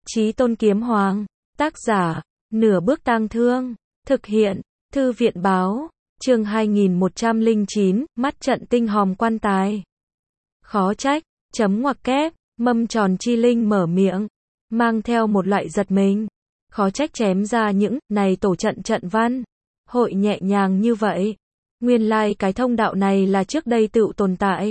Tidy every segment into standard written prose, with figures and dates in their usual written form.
Chí Tôn Kiếm Hoàng, tác giả, Nửa Bước Tang Thương, thực hiện, Thư viện báo, chương 2109, mắt trận tinh hòm quan tài. Khó trách, chấm ngoặc kép, mâm tròn chi linh mở miệng, mang theo một loại giật mình. Khó trách chém ra những này tổ trận trận văn, hội nhẹ nhàng như vậy. Nguyên lai cái thông đạo này là trước đây tự tồn tại.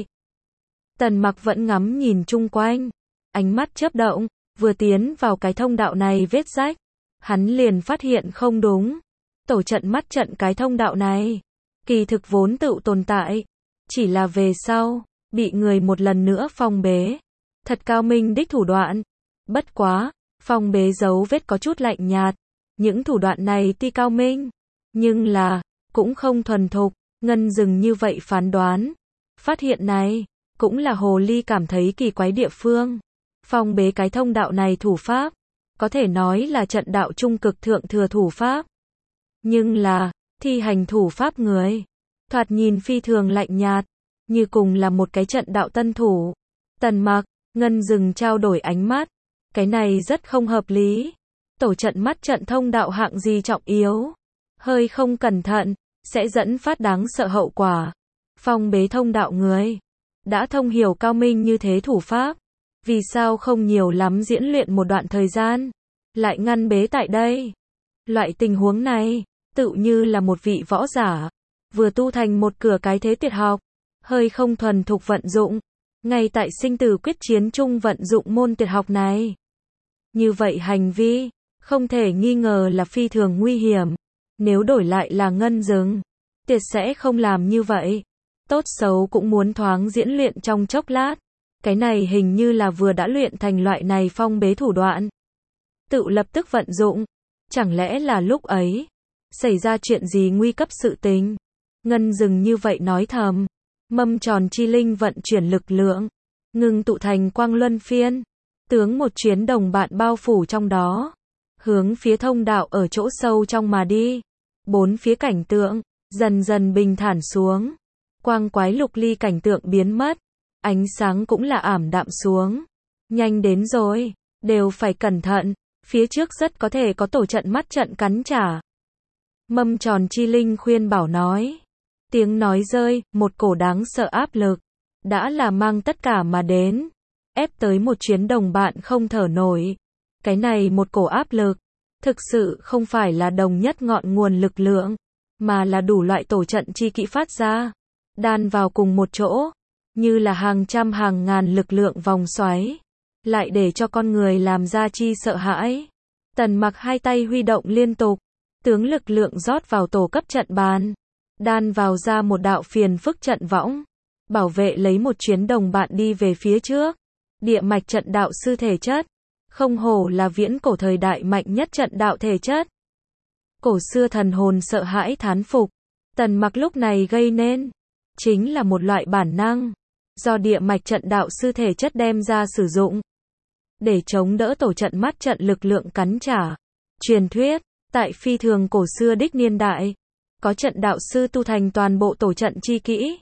Tần Mặc vẫn ngắm nhìn chung quanh, ánh mắt chớp động, vừa tiến vào cái thông đạo này vết rách, hắn liền phát hiện không đúng. Tổ trận mắt trận cái thông đạo này, kỳ thực vốn tự tồn tại, chỉ là về sau, bị người một lần nữa phong bế. Thật cao minh đích thủ đoạn. Bất quá, phong bế dấu vết có chút lạnh nhạt. Những thủ đoạn này tuy cao minh, nhưng là, cũng không thuần thục. Ngân dừng như vậy phán đoán. Phát hiện này, cũng là hồ ly cảm thấy kỳ quái địa phương. Phong bế cái thông đạo này thủ pháp, có thể nói là trận đạo trung cực thượng thừa thủ pháp. Nhưng là, thi hành thủ pháp người, thoạt nhìn phi thường lạnh nhạt, như cùng là một cái trận đạo tân thủ. Tần Mặc, Ngân dừng trao đổi ánh mắt. Cái này rất không hợp lý. Tổ trận mắt trận thông đạo hạng gì trọng yếu, hơi không cẩn thận, sẽ dẫn phát đáng sợ hậu quả. Phong bế thông đạo người, đã thông hiểu cao minh như thế thủ pháp, vì sao không nhiều lắm diễn luyện một đoạn thời gian, lại ngăn bế tại đây. Loại tình huống này, tự như là một vị võ giả, vừa tu thành một cửa cái thế tuyệt học, hơi không thuần thục vận dụng, ngay tại sinh tử quyết chiến chung vận dụng môn tuyệt học này. Như vậy hành vi, không thể nghi ngờ là phi thường nguy hiểm. Nếu đổi lại là Ngân dừng, tuyệt sẽ không làm như vậy. Tốt xấu cũng muốn thoáng diễn luyện trong chốc lát. Cái này hình như là vừa đã luyện thành loại này phong bế thủ đoạn, tự lập tức vận dụng. Chẳng lẽ là lúc ấy xảy ra chuyện gì nguy cấp sự tình? Ngân dừng như vậy nói thầm. Mâm tròn chi linh vận chuyển lực lượng, ngừng tụ thành quang luân phiên, tướng một chuyến đồng bạn bao phủ trong đó, hướng phía thông đạo ở chỗ sâu trong mà đi. Bốn phía cảnh tượng dần dần bình thản xuống, quang quái lục ly cảnh tượng biến mất, ánh sáng cũng là ảm đạm xuống. Nhanh đến rồi, đều phải cẩn thận, phía trước rất có thể có tổ trận mắt trận cắn trả. Mâm tròn chi linh khuyên bảo nói. Tiếng nói rơi, một cổ đáng sợ áp lực, đã là mang tất cả mà đến, ép tới một chuyến đồng bạn không thở nổi. Cái này một cổ áp lực, thực sự không phải là đồng nhất ngọn nguồn lực lượng, mà là đủ loại tổ trận chi kỹ phát ra, đan vào cùng một chỗ, như là hàng trăm hàng ngàn lực lượng vòng xoáy, lại để cho con người làm ra chi sợ hãi. Tần Mặc hai tay huy động liên tục, tướng lực lượng rót vào tổ cấp trận bàn, đan vào ra một đạo phiền phức trận võng, bảo vệ lấy một chuyến đồng bạn đi về phía trước. Địa mạch trận đạo sư thể chất, không hổ là viễn cổ thời đại mạnh nhất trận đạo thể chất. Cổ xưa thần hồn sợ hãi thán phục. Tần Mặc lúc này gây nên, chính là một loại bản năng, do địa mạch trận đạo sư thể chất đem ra sử dụng, để chống đỡ tổ trận mắt trận lực lượng cắn trả. Truyền thuyết, tại phi thường cổ xưa đích niên đại, có trận đạo sư tu thành toàn bộ tổ trận chi kỹ,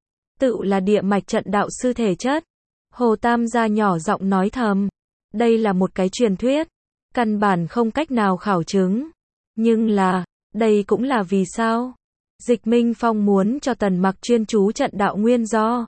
tự là địa mạch trận đạo sư thể chất. Hồ Tam gia nhỏ giọng nói thầm, đây là một cái truyền thuyết, căn bản không cách nào khảo chứng. Nhưng là, đây cũng là vì sao Dịch Minh Phong muốn cho Tần Mặc chuyên chú trận đạo nguyên do.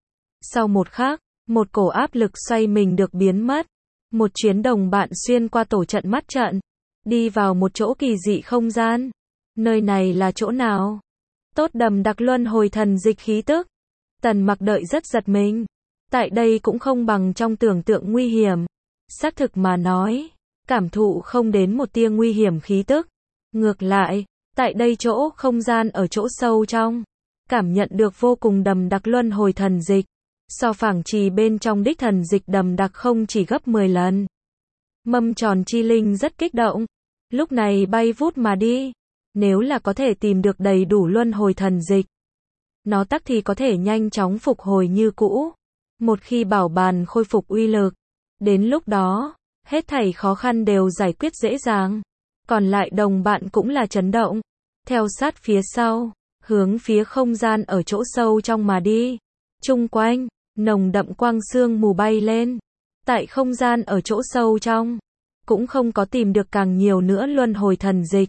Sau một khắc, một cổ áp lực xoay mình được biến mất. Một chuyến đồng bạn xuyên qua tổ trận mắt trận, đi vào một chỗ kỳ dị không gian. Nơi này là chỗ nào? Tốt đầm đặc luân hồi thần dịch khí tức. Tần Mặc đợi rất giật mình. Tại đây cũng không bằng trong tưởng tượng nguy hiểm. Xác thực mà nói, cảm thụ không đến một tia nguy hiểm khí tức. Ngược lại, tại đây chỗ không gian ở chỗ sâu trong, cảm nhận được vô cùng đầm đặc luân hồi thần dịch. So phảng trì bên trong đích thần dịch đầm đặc không chỉ gấp 10 lần. Mâm tròn chi linh rất kích động, lúc này bay vút mà đi. Nếu là có thể tìm được đầy đủ luân hồi thần dịch, nó tắc thì có thể nhanh chóng phục hồi như cũ. Một khi bảo bàn khôi phục uy lực, đến lúc đó, hết thảy khó khăn đều giải quyết dễ dàng. Còn lại đồng bạn cũng là chấn động, theo sát phía sau, hướng phía không gian ở chỗ sâu trong mà đi. Chung quanh, nồng đậm quang sương mù bay lên. Tại không gian ở chỗ sâu trong, cũng không có tìm được càng nhiều nữa luân hồi thần dịch,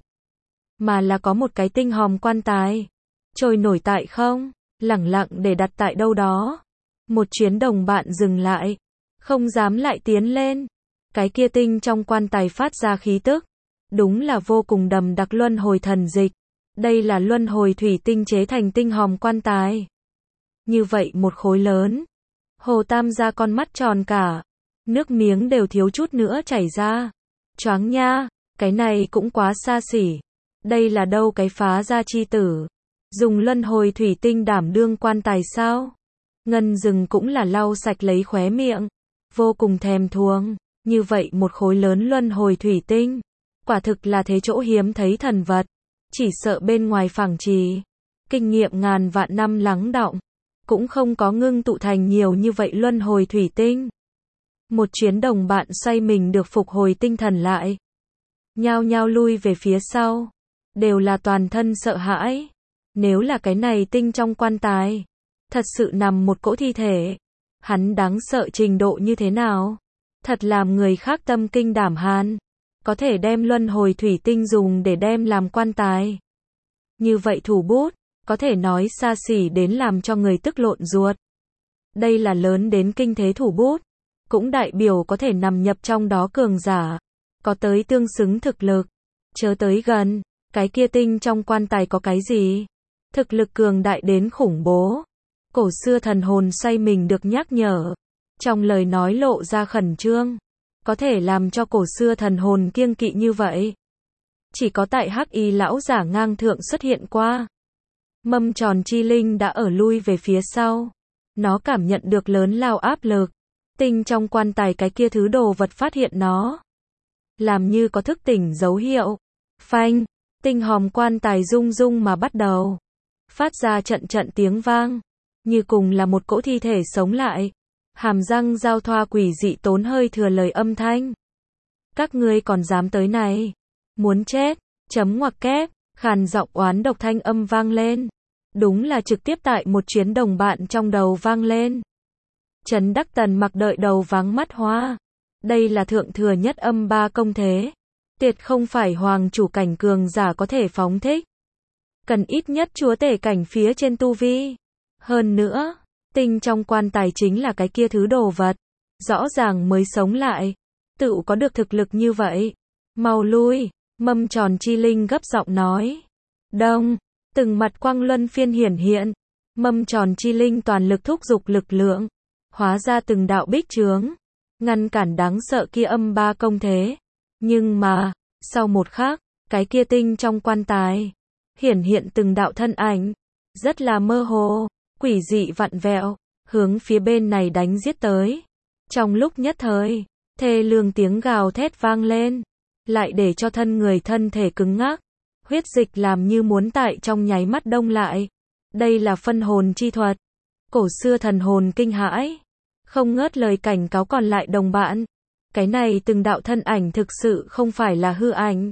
mà là có một cái tinh hòm quan tài, trôi nổi tại không, lẳng lặng để đặt tại đâu đó. Một chuyến đồng bạn dừng lại, không dám lại tiến lên. Cái kia tinh trong quan tài phát ra khí tức, đúng là vô cùng đậm đặc luân hồi thần dịch. Đây là luân hồi thủy tinh chế thành tinh hòm quan tài. Như vậy một khối lớn. Hồ Tam gia con mắt tròn cả, nước miếng đều thiếu chút nữa chảy ra. Choáng nha, cái này cũng quá xa xỉ. Đây là đâu cái phá gia chi tử, dùng luân hồi thủy tinh đảm đương quan tài sao? Ngân Dừng cũng là lau sạch lấy khóe miệng, vô cùng thèm thuồng. Như vậy một khối lớn luân hồi thủy tinh, quả thực là thế chỗ hiếm thấy thần vật. Chỉ sợ bên ngoài phẳng trì, kinh nghiệm ngàn vạn năm lắng đọng, cũng không có ngưng tụ thành nhiều như vậy luân hồi thủy tinh. Một chuyến đồng bạn xoay mình được phục hồi tinh thần lại, nhao nhao lui về phía sau, đều là toàn thân sợ hãi. Nếu là cái này tinh trong quan tài, thật sự nằm một cỗ thi thể, hắn đáng sợ trình độ như thế nào? Thật làm người khác tâm kinh đảm hàn, có thể đem luân hồi thủy tinh dùng để đem làm quan tài. Như vậy thủ bút, có thể nói xa xỉ đến làm cho người tức lộn ruột. Đây là lớn đến kinh thế thủ bút, cũng đại biểu có thể nằm nhập trong đó cường giả, có tới tương xứng thực lực. Chớ tới gần, cái kia tinh trong quan tài có cái gì? Thực lực cường đại đến khủng bố. Cổ xưa thần hồn xoay mình được nhắc nhở, trong lời nói lộ ra khẩn trương, có thể làm cho cổ xưa thần hồn kiêng kỵ như vậy. Chỉ có tại Hắc Y lão giả ngang thượng xuất hiện qua. Mâm tròn chi linh đã ở lui về phía sau. Nó cảm nhận được lớn lao áp lực. Tinh trong quan tài cái kia thứ đồ vật phát hiện nó, làm như có thức tỉnh dấu hiệu. Phanh, tinh hòm quan tài rung rung mà bắt đầu phát ra trận trận tiếng vang, như cùng là một cỗ thi thể sống lại. Hàm răng giao thoa quỷ dị tốn hơi thừa lời âm thanh. Các ngươi còn dám tới này? Muốn chết, chấm ngoặc kép, khàn giọng oán độc thanh âm vang lên. Đúng là trực tiếp tại một chuyến đồng bạn trong đầu vang lên. Trấn Đắc Tần mặc đợi đầu váng mắt hoa. Đây là thượng thừa nhất âm ba công thế. Tuyệt không phải hoàng chủ cảnh cường giả có thể phóng thích. Cần ít nhất chúa tể cảnh phía trên tu vi. Hơn nữa, tinh trong quan tài chính là cái kia thứ đồ vật. Rõ ràng mới sống lại. Tự có được thực lực như vậy. Mau lui, mâm tròn chi linh gấp giọng nói. Đông, từng mặt quang luân phiên hiển hiện. Mâm tròn chi linh toàn lực thúc giục lực lượng, hóa ra từng đạo bích chướng, ngăn cản đáng sợ kia âm ba công thế. Nhưng mà, sau một khắc, cái kia tinh trong quan tài hiển hiện từng đạo thân ảnh, rất là mơ hồ, quỷ dị vặn vẹo, hướng phía bên này đánh giết tới. Trong lúc nhất thời, thê lương tiếng gào thét vang lên, lại để cho thân người thân thể cứng ngắc, huyết dịch làm như muốn tại trong nháy mắt đông lại. Đây là phân hồn chi thuật. Cổ xưa thần hồn kinh hãi, không ngớt lời cảnh cáo còn lại đồng bạn. Cái này từng đạo thân ảnh thực sự không phải là hư ảnh,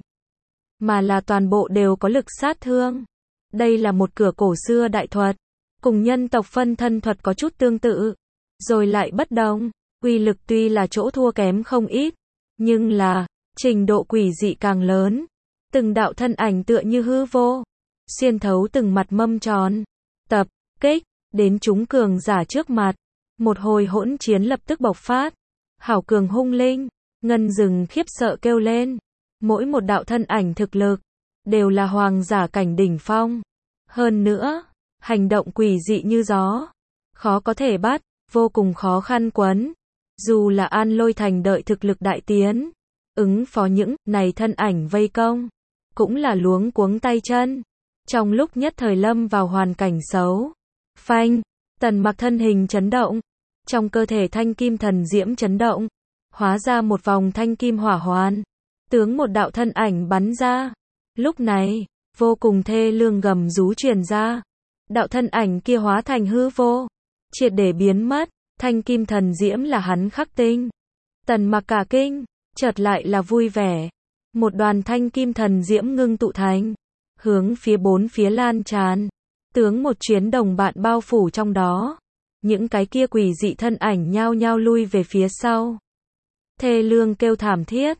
mà là toàn bộ đều có lực sát thương. Đây là một cửa cổ xưa đại thuật, cùng nhân tộc phân thân thuật có chút tương tự, rồi lại bất đồng. Uy lực tuy là chỗ thua kém không ít, nhưng là trình độ quỷ dị càng lớn. Từng đạo thân ảnh tựa như hư vô, xuyên thấu từng mặt mâm tròn, tập kích đến chúng cường giả trước mặt. Một hồi hỗn chiến lập tức bộc phát. Hảo cường hung linh, Ngân Dừng khiếp sợ kêu lên. Mỗi một đạo thân ảnh thực lực đều là hoàng giả cảnh đỉnh phong. Hơn nữa, hành động quỷ dị như gió, khó có thể bắt, vô cùng khó khăn quấn. Dù là An Lôi Thành đợi thực lực đại tiến, ứng phó những này thân ảnh vây công, cũng là luống cuống tay chân. Trong lúc nhất thời lâm vào hoàn cảnh xấu. Phanh, Tần Mặc thân hình chấn động, trong cơ thể thanh kim thần diễm chấn động, hóa ra một vòng thanh kim hỏa hoàn, tướng một đạo thân ảnh bắn ra. Lúc này, vô cùng thê lương gầm rú truyền ra. Đạo thân ảnh kia hóa thành hư vô, triệt để biến mất. Thanh kim thần diễm là hắn khắc tinh. Tần Mặc cả kinh, chợt lại là vui vẻ. Một đoàn thanh kim thần diễm ngưng tụ thành, hướng phía bốn phía lan tràn, tướng một chuyến đồng bạn bao phủ trong đó. Những cái kia quỷ dị thân ảnh nhao nhao lui về phía sau. Thê lương kêu thảm thiết,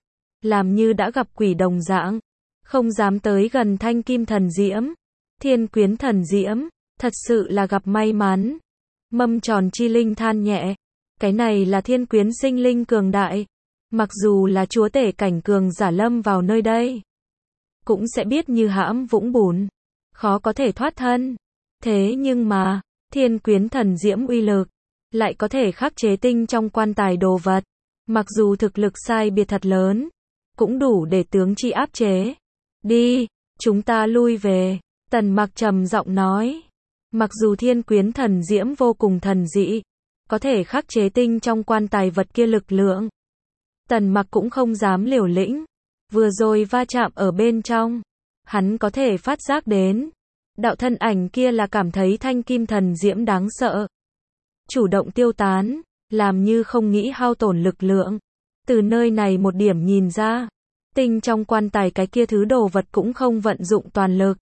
làm như đã gặp quỷ đồng dạng, không dám tới gần thanh kim thần diễm. Thiên quyến thần diễm, thật sự là gặp may mắn. Mâm tròn chi linh than nhẹ, cái này là thiên quyến sinh linh cường đại. Mặc dù là chúa tể cảnh cường giả lâm vào nơi đây, cũng sẽ biết như hãm vũng bùn, khó có thể thoát thân. Thế nhưng mà, thiên quyến thần diễm uy lực, lại có thể khắc chế tinh trong quan tài đồ vật. Mặc dù thực lực sai biệt thật lớn, cũng đủ để tướng chi áp chế. Đi, chúng ta lui về, Tần Mặc trầm giọng nói. Mặc dù thiên quyến thần diễm vô cùng thần dị, có thể khắc chế tinh trong quan tài vật kia lực lượng, Tần Mặc cũng không dám liều lĩnh. Vừa rồi va chạm ở bên trong, hắn có thể phát giác đến, đạo thân ảnh kia là cảm thấy thanh kim thần diễm đáng sợ, chủ động tiêu tán, làm như không nghĩ hao tổn lực lượng. Từ nơi này một điểm nhìn ra, tinh trong quan tài cái kia thứ đồ vật cũng không vận dụng toàn lực.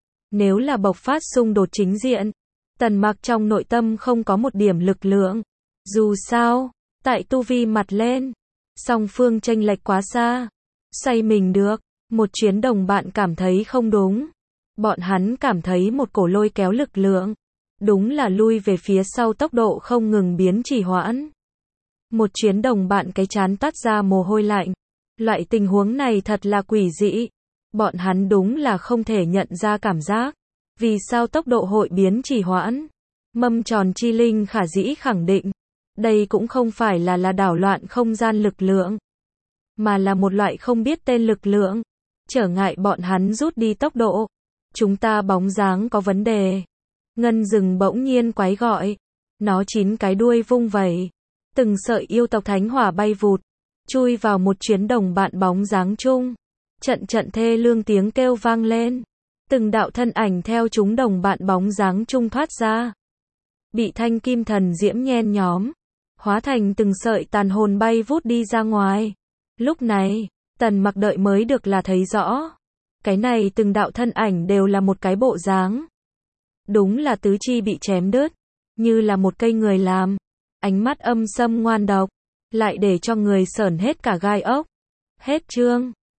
Nếu là bộc phát xung đột chính diện, Tần Mặc trong nội tâm không có một điểm lực lượng. Dù sao, tại tu vi mặt lên, song phương chênh lệch quá xa. Say mình được, một chuyến đồng bạn cảm thấy không đúng. Bọn hắn cảm thấy một cổ lôi kéo lực lượng. Đúng là lui về phía sau tốc độ không ngừng biến trì hoãn. Một chuyến đồng bạn cái chán toát ra mồ hôi lạnh. Loại tình huống này thật là quỷ dị. Bọn hắn đúng là không thể nhận ra cảm giác. Vì sao tốc độ hội biến trì hoãn? Mâm tròn chi linh khả dĩ khẳng định. Đây cũng không phải là đảo loạn không gian lực lượng, mà là một loại không biết tên lực lượng, trở ngại bọn hắn rút đi tốc độ. Chúng ta bóng dáng có vấn đề. Ngân rừng bỗng nhiên quái gọi. Nó 9 cái đuôi vung vẩy. Từng sợi yêu tộc thánh hỏa bay vụt, chui vào một chuyến đồng bạn bóng dáng chung. Trận trận thê lương tiếng kêu vang lên. Từng đạo thân ảnh theo chúng đồng bạn bóng dáng chung thoát ra. Bị thanh kim thần diễm nhen nhóm, hóa thành từng sợi tàn hồn bay vút đi ra ngoài. Lúc này, Tần Mặc đợi mới được là thấy rõ. Cái này từng đạo thân ảnh đều là một cái bộ dáng. Đúng là tứ chi bị chém đứt, như là một cây người làm. Ánh mắt âm sâm ngoan độc, lại để cho người sởn hết cả gai ốc. Hết chương.